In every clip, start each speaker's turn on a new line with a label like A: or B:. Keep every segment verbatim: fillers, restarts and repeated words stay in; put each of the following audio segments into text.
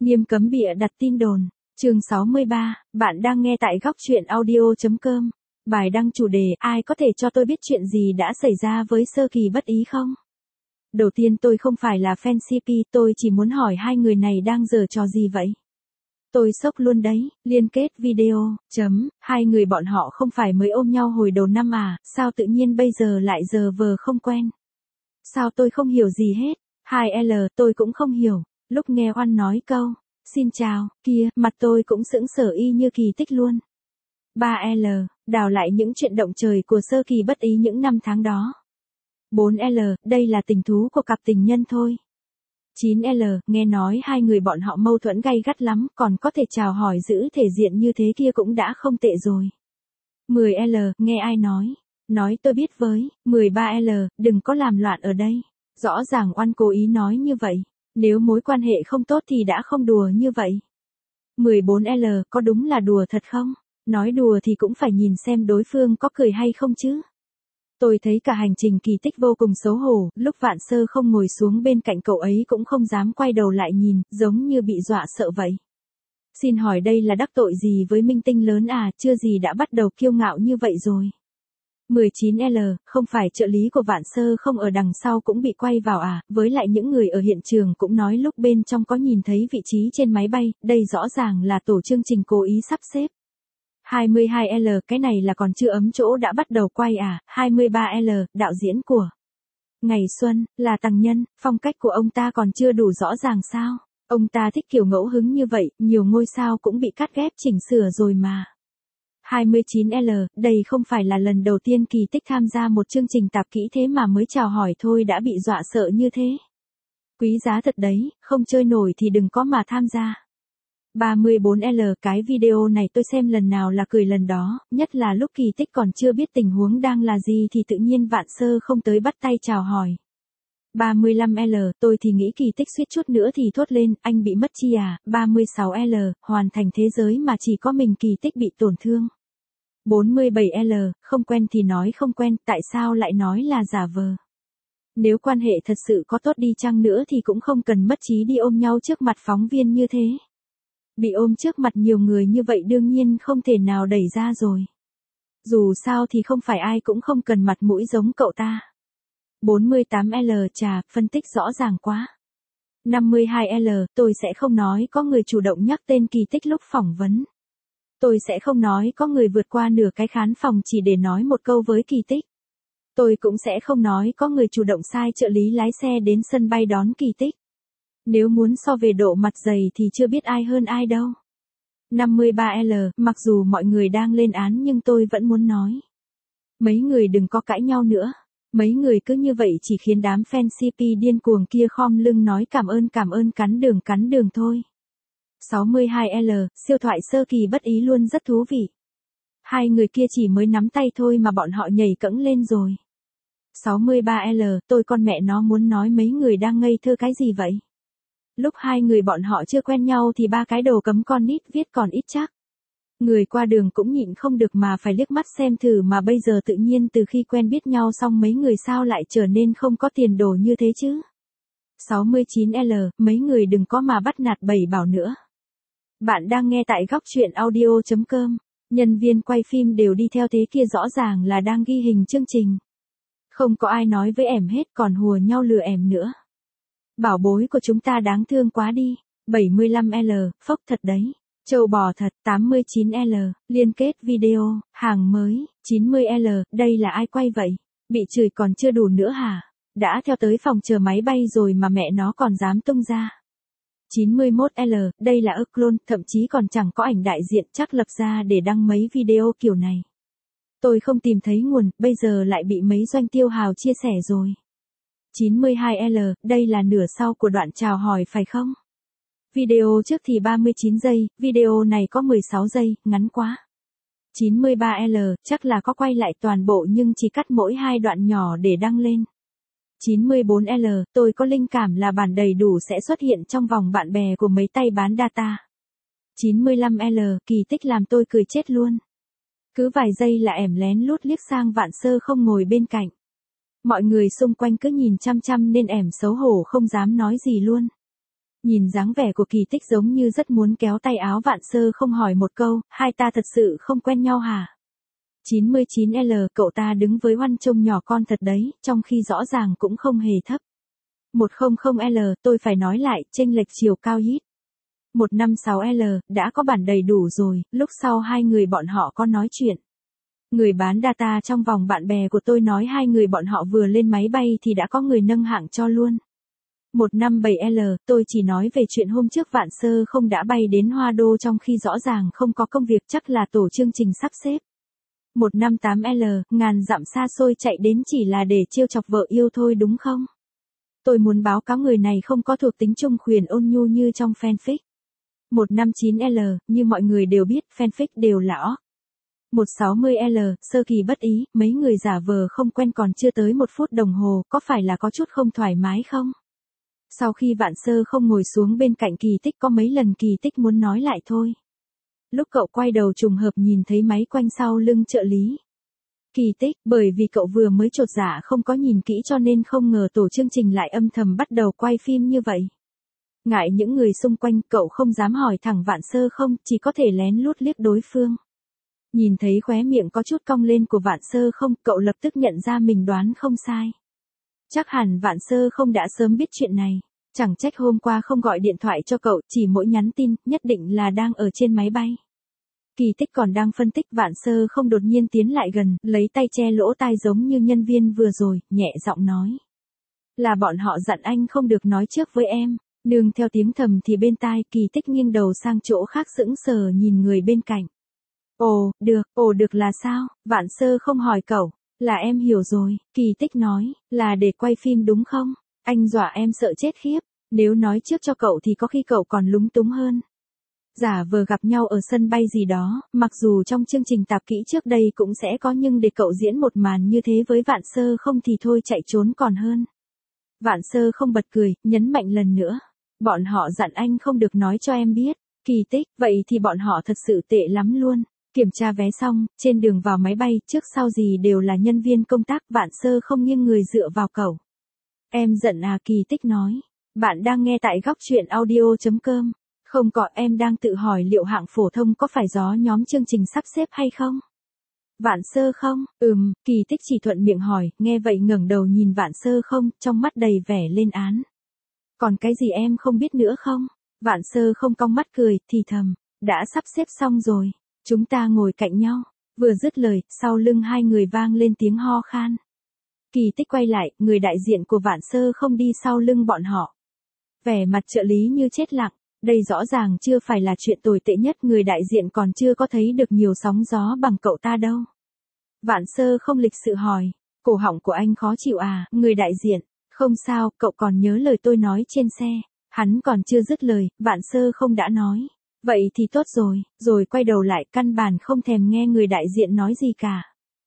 A: Nghiêm cấm bịa đặt tin đồn. Chương sáu mươi ba, bạn đang nghe tại góc truyện audio.com. Bài đăng chủ đề, ai có thể cho tôi biết chuyện gì đã xảy ra với Sơ Kỳ Bất Ý không? Đầu tiên tôi không phải là fan xê pê, tôi chỉ muốn hỏi hai người này đang giở trò gì vậy? Tôi sốc luôn đấy, liên kết video, chấm, hai người bọn họ không phải mới ôm nhau hồi đầu năm à, sao tự nhiên bây giờ lại giờ vờ không quen? Sao tôi không hiểu gì hết? hai L, tôi cũng không hiểu, lúc nghe Oan nói câu, xin chào, kia, mặt tôi cũng sững sờ y như Kỳ Tích luôn. ba L, đào lại những chuyện động trời của Sơ Kỳ Bất Ý những năm tháng đó. bốn L, đây là tình thú của cặp tình nhân thôi. chín L, nghe nói hai người bọn họ mâu thuẫn gay gắt lắm, còn có thể chào hỏi giữ thể diện như thế kia cũng đã không tệ rồi. mười L, nghe ai nói? Nói tôi biết với. mười ba L, đừng có làm loạn ở đây. Rõ ràng Oan cố ý nói như vậy. Nếu mối quan hệ không tốt thì đã không đùa như vậy. mười bốn L, có đúng là đùa thật không? Nói đùa thì cũng phải nhìn xem đối phương có cười hay không chứ. Tôi thấy cả hành trình Kỳ Tích vô cùng xấu hổ, lúc Vạn Sơ không ngồi xuống bên cạnh cậu ấy cũng không dám quay đầu lại nhìn, giống như bị dọa sợ vậy. Xin hỏi đây là đắc tội gì với minh tinh lớn à, chưa gì đã bắt đầu kiêu ngạo như vậy rồi. mười chín L, không phải trợ lý của Vạn Sơ không ở đằng sau cũng bị quay vào à, với lại những người ở hiện trường cũng nói lúc bên trong có nhìn thấy vị trí trên máy bay, đây rõ ràng là tổ chương trình cố ý sắp xếp. hai mươi hai L, cái này là còn chưa ấm chỗ đã bắt đầu quay à. hai mươi ba L, đạo diễn của Ngày Xuân, là Tằng Nhân, phong cách của ông ta còn chưa đủ rõ ràng sao? Ông ta thích kiểu ngẫu hứng như vậy, nhiều ngôi sao cũng bị cắt ghép chỉnh sửa rồi mà. hai mươi chín L, đây không phải là lần đầu tiên Kỳ Tích tham gia một chương trình tạp kỹ thế mà mới chào hỏi thôi đã bị dọa sợ như thế. Quý giá thật đấy, không chơi nổi thì đừng có mà tham gia. ba mươi bốn L, cái video này tôi xem lần nào là cười lần đó, nhất là lúc Kỳ Tích còn chưa biết tình huống đang là gì thì tự nhiên Vạn Sơ không tới bắt tay chào hỏi. ba mươi lăm L, tôi thì nghĩ Kỳ Tích suýt chút nữa thì thốt lên, anh bị mất chi à. ba mươi sáu L, hoàn thành thế giới mà chỉ có mình Kỳ Tích bị tổn thương. bốn mươi bảy L, không quen thì nói không quen, tại sao lại nói là giả vờ? Nếu quan hệ thật sự có tốt đi chăng nữa thì cũng không cần mất trí đi ôm nhau trước mặt phóng viên như thế. Bị ôm trước mặt nhiều người như vậy đương nhiên không thể nào đẩy ra rồi. Dù sao thì không phải ai cũng không cần mặt mũi giống cậu ta. bốn mươi tám L, chà, phân tích rõ ràng quá. năm mươi hai L, tôi sẽ không nói có người chủ động nhắc tên Kỳ Tích lúc phỏng vấn. Tôi sẽ không nói có người vượt qua nửa cái khán phòng chỉ để nói một câu với Kỳ Tích. Tôi cũng sẽ không nói có người chủ động sai trợ lý lái xe đến sân bay đón Kỳ Tích. Nếu muốn so về độ mặt dày thì chưa biết ai hơn ai đâu. năm mươi ba L, mặc dù mọi người đang lên án nhưng tôi vẫn muốn nói. Mấy người đừng có cãi nhau nữa. Mấy người cứ như vậy chỉ khiến đám fan xê pê điên cuồng kia khom lưng nói cảm ơn cảm ơn cắn đường cắn đường thôi. sáu mươi hai L, siêu thoại Sơ Kỳ Bất Ý luôn rất thú vị. Hai người kia chỉ mới nắm tay thôi mà bọn họ nhảy cẫng lên rồi. sáu mươi ba L, tôi con mẹ nó muốn nói mấy người đang ngây thơ cái gì vậy? Lúc hai người bọn họ chưa quen nhau thì ba cái đầu cấm con nít viết còn ít chắc. Người qua đường cũng nhịn không được mà phải liếc mắt xem thử mà bây giờ tự nhiên từ khi quen biết nhau xong mấy người sao lại trở nên không có tiền đồ như thế chứ? sáu mươi chín L, mấy người đừng có mà bắt nạt Bảy Bảo nữa. Bạn đang nghe tại góc truyện audio.com. Nhân viên quay phim đều đi theo thế kia rõ ràng là đang ghi hình chương trình. Không có ai nói với ẻm hết còn hùa nhau lừa ẻm nữa. Bảo bối của chúng ta đáng thương quá đi. bảy mươi lăm L, phốc thật đấy. Trâu bò thật. tám mươi chín L, liên kết video, hàng mới. chín mươi L, đây là ai quay vậy? Bị chửi còn chưa đủ nữa hả? Đã theo tới phòng chờ máy bay rồi mà mẹ nó còn dám tung ra. chín mươi mốt L, đây là ức clone, thậm chí còn chẳng có ảnh đại diện chắc lập ra để đăng mấy video kiểu này. Tôi không tìm thấy nguồn, bây giờ lại bị mấy doanh tiêu hào chia sẻ rồi. chín mươi hai L, đây là nửa sau của đoạn chào hỏi phải không? Video trước thì ba mươi chín giây, video này có mười sáu giây, ngắn quá. chín mươi ba L, chắc là có quay lại toàn bộ nhưng chỉ cắt mỗi hai đoạn nhỏ để đăng lên. chín mươi bốn L, tôi có linh cảm là bản đầy đủ sẽ xuất hiện trong vòng bạn bè của mấy tay bán data. chín mươi lăm L, Kỳ Tích làm tôi cười chết luôn. Cứ vài giây là ẻm lén lút liếc sang Vạn Sơ không ngồi bên cạnh. Mọi người xung quanh cứ nhìn chăm chăm nên ẻm xấu hổ không dám nói gì luôn. Nhìn dáng vẻ của Kỳ Tích giống như rất muốn kéo tay áo Vạn Sơ không hỏi một câu, hai ta thật sự không quen nhau hả? chín mươi chín L, cậu ta đứng với Hoan trông nhỏ con thật đấy, trong khi rõ ràng cũng không hề thấp. một trăm L, tôi phải nói lại, chênh lệch chiều cao ít. một trăm năm mươi sáu L, đã có bản đầy đủ rồi, lúc sau hai người bọn họ có nói chuyện. Người bán data trong vòng bạn bè của tôi nói hai người bọn họ vừa lên máy bay thì đã có người nâng hạng cho luôn. một trăm năm mươi bảy L, tôi chỉ nói về chuyện hôm trước Vạn Sơ không đã bay đến Hoa Đô trong khi rõ ràng không có công việc, chắc là tổ chương trình sắp xếp. một trăm năm mươi tám L, ngàn dặm xa xôi chạy đến chỉ là để trêu chọc vợ yêu thôi đúng không? Tôi muốn báo cáo người này không có thuộc tính trung khuyển ôn nhu như trong fanfic. một trăm năm mươi chín L, như mọi người đều biết, fanfic đều là ó. một trăm sáu mươi L, sơ kỳ bất ý, mấy người giả vờ không quen còn chưa tới một phút đồng hồ, có phải là có chút không thoải mái không? Sau khi Vạn Sơ không ngồi xuống bên cạnh Kỳ Tích có mấy lần Kỳ Tích muốn nói lại thôi. Lúc cậu quay đầu trùng hợp nhìn thấy máy quanh sau lưng trợ lý. Kỳ Tích, bởi vì cậu vừa mới chột dạ không có nhìn kỹ cho nên không ngờ tổ chương trình lại âm thầm bắt đầu quay phim như vậy. Ngại những người xung quanh, cậu không dám hỏi thẳng Vạn Sơ không, chỉ có thể lén lút liếc đối phương. Nhìn thấy khóe miệng có chút cong lên của Vạn Sơ không, cậu lập tức nhận ra mình đoán không sai. Chắc hẳn Vạn Sơ không đã sớm biết chuyện này. Chẳng trách hôm qua không gọi điện thoại cho cậu, chỉ mỗi nhắn tin, nhất định là đang ở trên máy bay. Kỳ Tích còn đang phân tích, Vạn Sơ không đột nhiên tiến lại gần, lấy tay che lỗ tai giống như nhân viên vừa rồi, nhẹ giọng nói. Là bọn họ dặn anh không được nói trước với em. Nương theo tiếng thầm thì bên tai, Kỳ Tích nghiêng đầu sang chỗ khác sững sờ nhìn người bên cạnh. Ồ, được, ồ được là sao? Vạn Sơ không hỏi cậu. Là em hiểu rồi, Kỳ Tích nói, là để quay phim đúng không? Anh dọa em sợ chết khiếp, nếu nói trước cho cậu thì có khi cậu còn lúng túng hơn. Giả vờ gặp nhau ở sân bay gì đó, mặc dù trong chương trình tạp kỹ trước đây cũng sẽ có nhưng để cậu diễn một màn như thế với Vạn Sơ không thì thôi chạy trốn còn hơn. Vạn Sơ không bật cười, nhấn mạnh lần nữa. Bọn họ dặn anh không được nói cho em biết. Kỳ Tích, vậy thì bọn họ thật sự tệ lắm luôn. Kiểm tra vé xong, trên đường vào máy bay, trước sau gì đều là nhân viên công tác, Vạn Sơ không nghiêng người dựa vào cậu. Em giận à? Kỳ Tích nói. Bạn đang nghe tại góc truyện audio chấm com. Không có, em đang tự hỏi liệu hạng phổ thông có phải do nhóm chương trình sắp xếp hay không? Vạn Sơ không, ừm, Kỳ Tích chỉ thuận miệng hỏi, nghe vậy ngẩng đầu nhìn Vạn Sơ không, trong mắt đầy vẻ lên án. Còn cái gì em không biết nữa không? Vạn Sơ không cong mắt cười, thì thầm, đã sắp xếp xong rồi, chúng ta ngồi cạnh nhau. Vừa dứt lời, sau lưng hai người vang lên tiếng ho khan. Kỳ Tích quay lại, người đại diện của Vạn Sơ không đi sau lưng bọn họ. Vẻ mặt trợ lý như chết lặng, đây rõ ràng chưa phải là chuyện tồi tệ nhất, người đại diện còn chưa có thấy được nhiều sóng gió bằng cậu ta đâu. Vạn Sơ không lịch sự hỏi, cổ họng của anh khó chịu à? Người đại diện, không sao, cậu còn nhớ lời tôi nói trên xe. Hắn còn chưa dứt lời, Vạn Sơ không đã nói. Vậy thì tốt rồi, rồi quay đầu lại căn bản không thèm nghe người đại diện nói gì cả.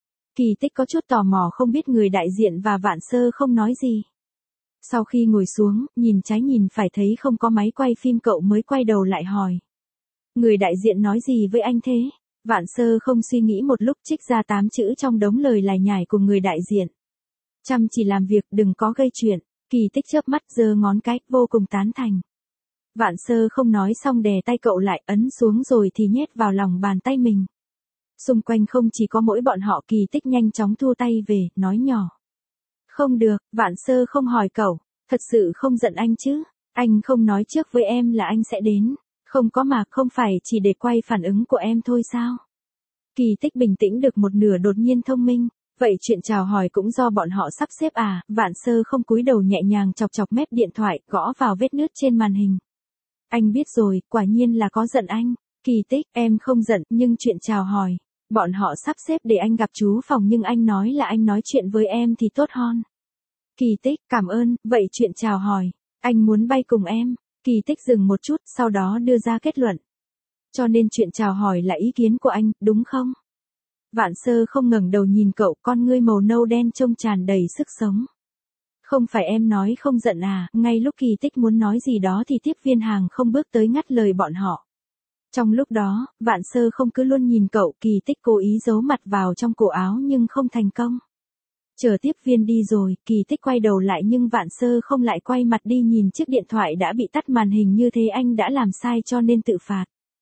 A: Kỳ Tích có chút tò mò không biết người đại diện và Vạn Sơ không nói gì. Sau khi ngồi xuống, nhìn trái nhìn phải thấy không có máy quay phim cậu mới quay đầu lại hỏi. Người đại diện nói gì với anh thế? Vạn Sơ không suy nghĩ một lúc trích ra tám chữ trong đống lời lải nhải của người đại diện. Chăm chỉ làm việc, đừng có gây chuyện. Kỳ Tích chớp mắt giơ ngón cái, vô cùng tán thành. Vạn Sơ không nói xong đè tay cậu lại, ấn xuống rồi thì nhét vào lòng bàn tay mình. Xung quanh không chỉ có mỗi bọn họ. Kỳ Tích nhanh chóng thu tay về, nói nhỏ. Không được, Vạn Sơ không hỏi cậu, thật sự không giận anh chứ? Anh không nói trước với em là anh sẽ đến. Không có mà, không phải chỉ để quay phản ứng của em thôi sao? Kỳ Tích bình tĩnh được một nửa đột nhiên thông minh. Vậy chuyện chào hỏi cũng do bọn họ sắp xếp à? Vạn Sơ không cúi đầu nhẹ nhàng chọc chọc mép điện thoại, gõ vào vết nứt trên màn hình. Anh biết rồi, quả nhiên là có giận anh. Kỳ Tích, em không giận, nhưng chuyện chào hỏi. Bọn họ sắp xếp để anh gặp chú phòng nhưng anh nói là anh nói chuyện với em thì tốt hơn. Kỳ Tích, cảm ơn, vậy chuyện chào hỏi. Anh muốn bay cùng em. Kỳ Tích dừng một chút, sau đó đưa ra kết luận. Cho nên chuyện chào hỏi là ý kiến của anh, đúng không? Vạn Sơ không ngẩng đầu nhìn cậu, con ngươi màu nâu đen trông tràn đầy sức sống. Không phải em nói không giận à? Ngay lúc Kỳ Tích muốn nói gì đó thì tiếp viên hàng không bước tới ngắt lời bọn họ. Trong lúc đó, Vạn Sơ không cứ luôn nhìn cậu. Kỳ Tích cố ý giấu mặt vào trong cổ áo nhưng không thành công. Chờ tiếp viên đi rồi, Kỳ Tích quay đầu lại nhưng Vạn Sơ không lại quay mặt đi nhìn chiếc điện thoại đã bị tắt màn hình như thế anh đã làm sai cho nên tự phạt.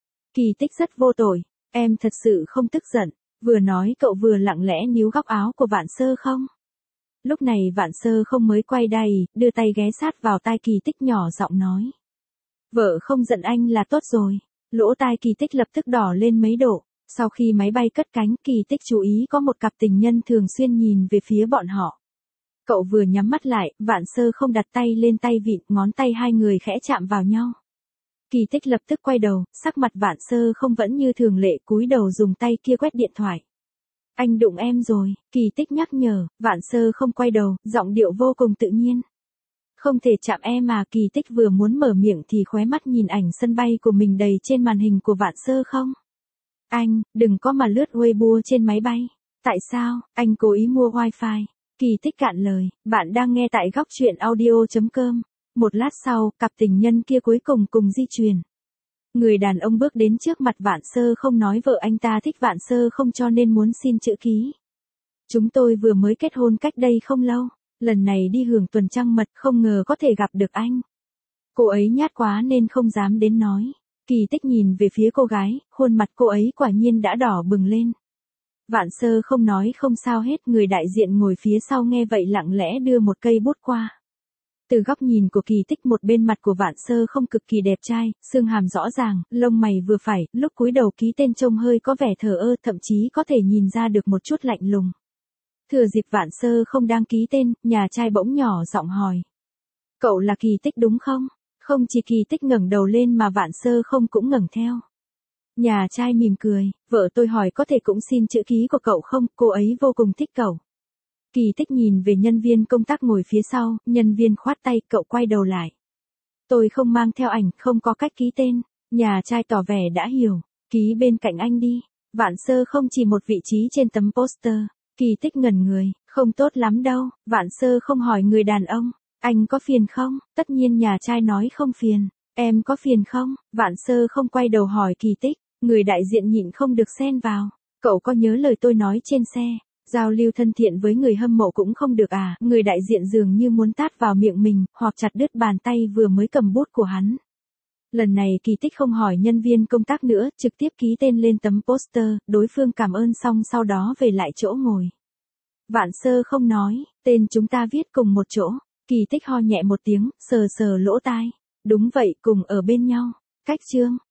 A: Kỳ Tích rất vô tội, em thật sự không tức giận, vừa nói cậu vừa lặng lẽ níu góc áo của Vạn Sơ không? Lúc này Vạn Sơ không mới quay đài, đưa tay ghé sát vào tai Kỳ Tích nhỏ giọng nói. Vợ không giận anh là tốt rồi, lỗ tai Kỳ Tích lập tức đỏ lên mấy độ. Sau khi máy bay cất cánh, Kỳ Tích chú ý có một cặp tình nhân thường xuyên nhìn về phía bọn họ. Cậu vừa nhắm mắt lại, Vạn Sơ không đặt tay lên tay vịn, ngón tay hai người khẽ chạm vào nhau. Kỳ Tích lập tức quay đầu, sắc mặt Vạn Sơ không vẫn như thường lệ, cúi đầu dùng tay kia quét điện thoại. Anh đụng em rồi, Kỳ Tích nhắc nhở, Vạn Sơ không quay đầu, giọng điệu vô cùng tự nhiên. Không thể chạm em mà. Kỳ Tích vừa muốn mở miệng thì khóe mắt nhìn ảnh sân bay của mình đầy trên màn hình của Vạn Sơ không. Anh, đừng có mà lướt Weibo trên máy bay. Tại sao, anh cố ý mua wifi? Kỳ Tích cạn lời, bạn đang nghe tại góc chuyện audio chấm com. Một lát sau, cặp tình nhân kia cuối cùng cùng di chuyển. Người đàn ông bước đến trước mặt Vạn Sơ không nói vợ anh ta thích Vạn Sơ không cho nên muốn xin chữ ký. Chúng tôi vừa mới kết hôn cách đây không lâu, lần này đi hưởng tuần trăng mật không ngờ có thể gặp được anh. Cô ấy nhát quá nên không dám đến nói. Kỳ Tích nhìn về phía cô gái, khuôn mặt cô ấy quả nhiên đã đỏ bừng lên. Vạn Sơ không nói không sao hết, người đại diện ngồi phía sau nghe vậy lặng lẽ đưa một cây bút qua. Từ góc nhìn của Kỳ Tích, một bên mặt của Vạn Sơ không cực kỳ đẹp trai, xương hàm rõ ràng, lông mày vừa phải, lúc cúi đầu ký tên trông hơi có vẻ thờ ơ, thậm chí có thể nhìn ra được một chút lạnh lùng. Thừa dịp Vạn Sơ không đang ký tên, nhà trai bỗng nhỏ giọng hỏi. Cậu là Kỳ Tích đúng không? Không chỉ Kỳ Tích ngẩng đầu lên mà Vạn Sơ không cũng ngẩng theo. Nhà trai mỉm cười, vợ tôi hỏi có thể cũng xin chữ ký của cậu không, cô ấy vô cùng thích cậu. Kỳ Tích nhìn về nhân viên công tác ngồi phía sau, nhân viên khoát tay, cậu quay đầu lại. Tôi không mang theo ảnh, không có cách ký tên. Nhà trai tỏ vẻ đã hiểu, ký bên cạnh anh đi. Vạn Sơ không chỉ một vị trí trên tấm poster. Kỳ Tích ngẩn người, không tốt lắm đâu. Vạn Sơ không hỏi người đàn ông, anh có phiền không? Tất nhiên nhà trai nói không phiền. Em có phiền không? Vạn Sơ không quay đầu hỏi Kỳ Tích, người đại diện nhịn không được xen vào. Cậu có nhớ lời tôi nói trên xe? Giao lưu thân thiện với người hâm mộ cũng không được à? Người đại diện dường như muốn tát vào miệng mình, hoặc chặt đứt bàn tay vừa mới cầm bút của hắn. Lần này Kỳ Tích không hỏi nhân viên công tác nữa, trực tiếp ký tên lên tấm poster, đối phương cảm ơn xong sau đó về lại chỗ ngồi. Vạn Sơ không nói, tên chúng ta viết cùng một chỗ. Kỳ Tích ho nhẹ một tiếng, sờ sờ lỗ tai. Đúng vậy, cùng ở bên nhau. Cách chương.